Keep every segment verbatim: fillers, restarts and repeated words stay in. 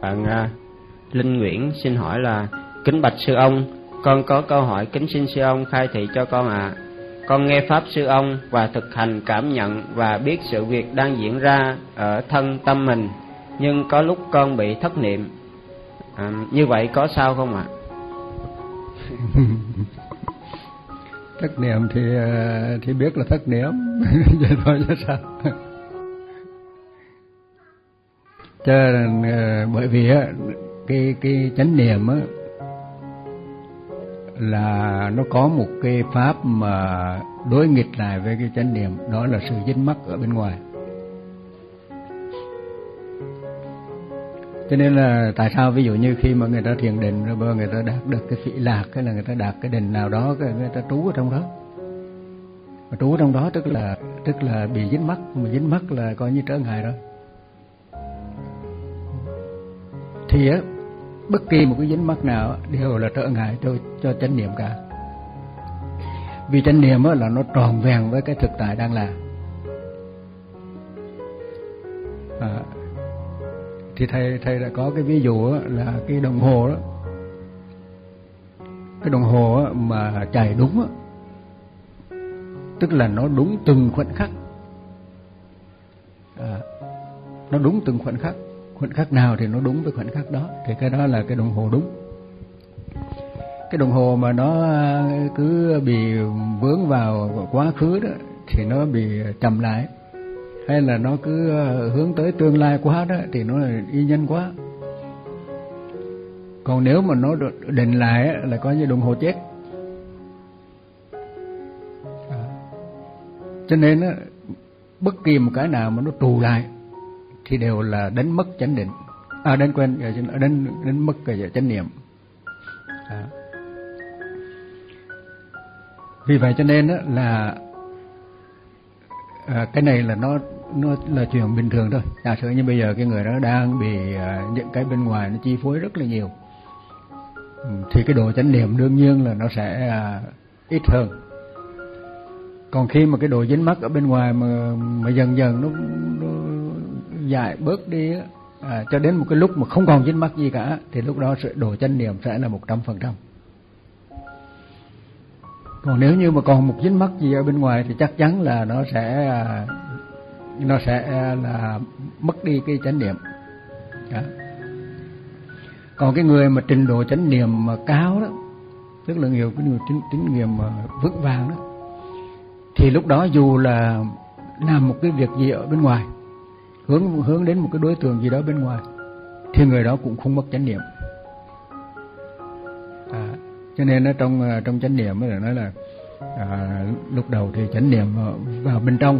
Bạn uh, Linh Nguyễn xin hỏi là: kính bạch sư ông, con có câu hỏi kính xin sư ông khai thị cho con ạ. À. Con nghe pháp sư ông và thực hành cảm nhận và biết sự việc đang diễn ra ở thân tâm mình, nhưng có lúc con bị thất niệm. À, như vậy có sao không ạ? À? Thất niệm thì thì biết là thất niệm, vậy thôi chứ sao? Cho bởi vì á, cái cái chánh niệm á là nó có một cái pháp mà đối nghịch lại với cái chánh niệm, đó là sự dính mắc ở bên ngoài. Cho nên là tại sao ví dụ như khi mà người ta thiền định rồi người ta đạt được cái phỉ lạc, cái là người ta đạt cái định nào đó, cái người ta trú ở trong đó. Mà trú ở trong đó tức là tức là bị dính mắc, mà dính mắc là coi như trở ngại rồi. Thì á, bất kỳ một cái dính mắc nào đều là trở ngại cho cho chánh niệm cả. Vì chánh niệm á là nó tròn vẹn với cái thực tại đang là. À, thì thầy thầy đã có cái ví dụ là cái đồng hồ đó, cái đồng hồ mà chạy đúng, tức là nó đúng từng khoảnh khắc, à, nó đúng từng khoảnh khắc, khoảnh khắc nào thì nó đúng với khoảnh khắc đó, thì cái đó là cái đồng hồ đúng. Cái đồng hồ mà nó cứ bị vướng vào quá khứ đó thì nó bị chậm lại, hay là nó cứ hướng tới tương lai quá đó thì nó y nhanh quá. Còn nếu mà nó định lại là coi như đồng hồ chết. À, cho nên á, bất kỳ một cái nào mà nó trù lại thì đều là đánh mất chánh định, à đánh quên, đánh đánh mất cái chánh niệm. À. Vì vậy cho nên á là à, cái này là nó nó là chuyện bình thường thôi. Giả sử như bây giờ cái người đó đang bị à, những cái bên ngoài nó chi phối rất là nhiều, thì cái độ chánh niệm đương nhiên là nó sẽ à, ít hơn. Còn khi mà cái độ dính mắc ở bên ngoài mà mà dần dần nó, nó dài bớt đi à, cho đến một cái lúc mà không còn dính mắc gì cả, thì lúc đó sự độ chánh niệm sẽ là một trăm phần trăm. Còn nếu như mà còn một dính mắc gì ở bên ngoài thì chắc chắn là nó sẽ nó sẽ là mất đi cái chánh niệm. À. Còn cái người mà trình độ chánh niệm mà cao đó, tức là nhiều cái người tín, tín niệm mà vững vàng đó, thì lúc đó dù là làm một cái việc gì ở bên ngoài, hướng hướng đến một cái đối tượng gì đó bên ngoài, thì người đó cũng không mất chánh niệm. À, cho nên ở trong trong chánh niệm mới là nói là à, lúc đầu thì chánh niệm vào bên trong,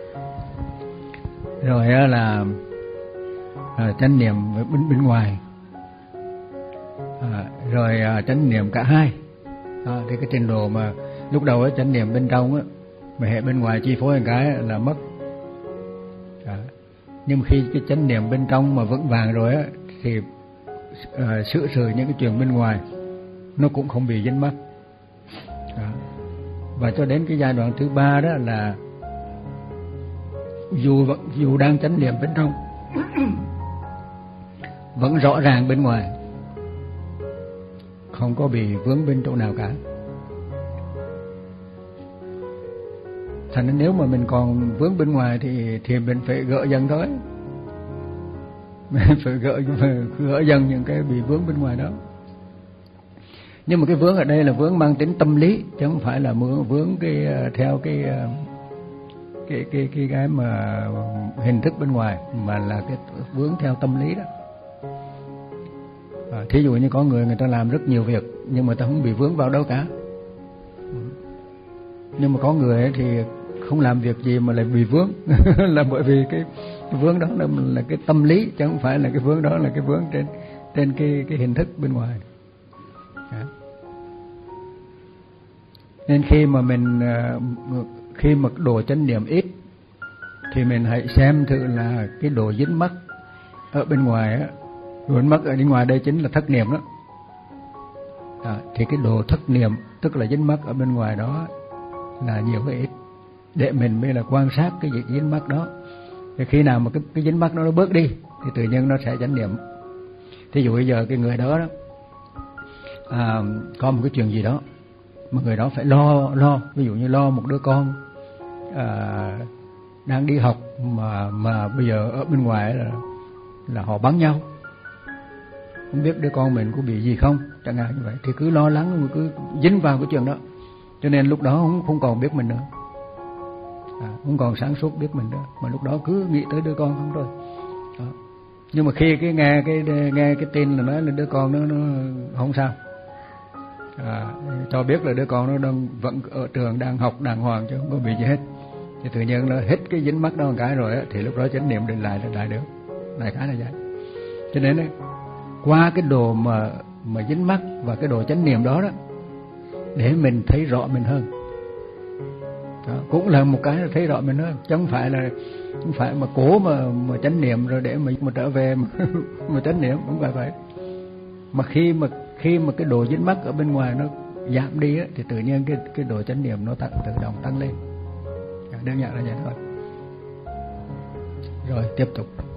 rồi là à, chánh niệm bên bên ngoài, à, rồi à, chánh niệm cả hai. À, thì cái trình độ mà lúc đầu ấy, chánh niệm bên trong á, mà hệ bên ngoài chi phối một cái là mất. À, nhưng mà khi cái chánh niệm bên trong mà vững vàng rồi á, thì à, xử sự những cái chuyện bên ngoài nó cũng không bị dính mắc. À, và cho đến cái giai đoạn thứ ba đó là dù dù đang chánh niệm bên trong vẫn rõ ràng bên ngoài, không có bị vướng bên chỗ nào cả. Thành nên nếu mà mình còn vướng bên ngoài thì thì mình phải gỡ dần thôi. Mình phải gỡ gỡ dần những cái bị vướng bên ngoài đó. Nhưng mà cái vướng ở đây là vướng mang tính tâm lý, chứ không phải là vướng vướng cái theo cái cái cái cái cái mà hình thức bên ngoài, mà là cái vướng theo tâm lý đó. À, thí dụ như có người người ta làm rất nhiều việc nhưng mà ta không bị vướng vào đâu cả. Nhưng mà có người thì không làm việc gì mà lại bị vướng là bởi vì cái, cái vướng đó là, là cái tâm lý, chứ không phải là cái vướng đó là cái vướng trên trên cái cái hình thức bên ngoài. À. Nên khi mà mình khi mà độ chánh niệm ít thì mình hãy xem thử là cái độ dính mắc ở bên ngoài á, độ dính mắc ở bên ngoài đây chính là thất niệm đó. À, thì cái độ thất niệm tức là dính mắc ở bên ngoài đó là nhiều hay ít, để mình mới là quan sát cái việc dính mắc đó. Thì khi nào mà cái, cái dính mắc đó nó bớt đi thì tự nhiên nó sẽ chánh niệm. Thí dụ bây giờ cái người đó, đó à, có một cái chuyện gì đó mà người đó phải lo lo ví dụ như lo một đứa con à, đang đi học mà mà bây giờ ở bên ngoài là là họ bắn nhau, không biết đứa con mình có bị gì không chẳng hạn như vậy, thì cứ lo lắng, cứ dính vào cái chuyện đó, cho nên lúc đó không không còn biết mình nữa, à, không còn sáng suốt biết mình nữa, mà lúc đó cứ nghĩ tới đứa con không thôi. Đó. Nhưng mà khi cái nghe cái nghe cái tin là nói là đứa con nó nó không sao, à, cho biết là đứa con nó đang vẫn ở trường, đang học đàng hoàng chứ không có bị gì hết, thì tự nhiên nó hết cái dính mắc đó một cái rồi á, thì lúc đó chánh niệm định lại là lại được, đại khái là vậy. Cho nên ấy, qua cái đồ mà mà dính mắc và cái đồ chánh niệm đó đó, để mình thấy rõ mình hơn. Đó, cũng là một cái là thấy rõ mình hơn, chứ không phải là không phải mà cố mà mà chánh niệm rồi để mình mà trở về mà, mà chánh niệm, không phải vậy. Mà khi mà khi mà cái đồ dính mắc ở bên ngoài nó giảm đi á, thì tự nhiên cái cái đồ chánh niệm nó tăng, tự động tăng lên. Đơn giản là vậy thôi. Rồi tiếp tục.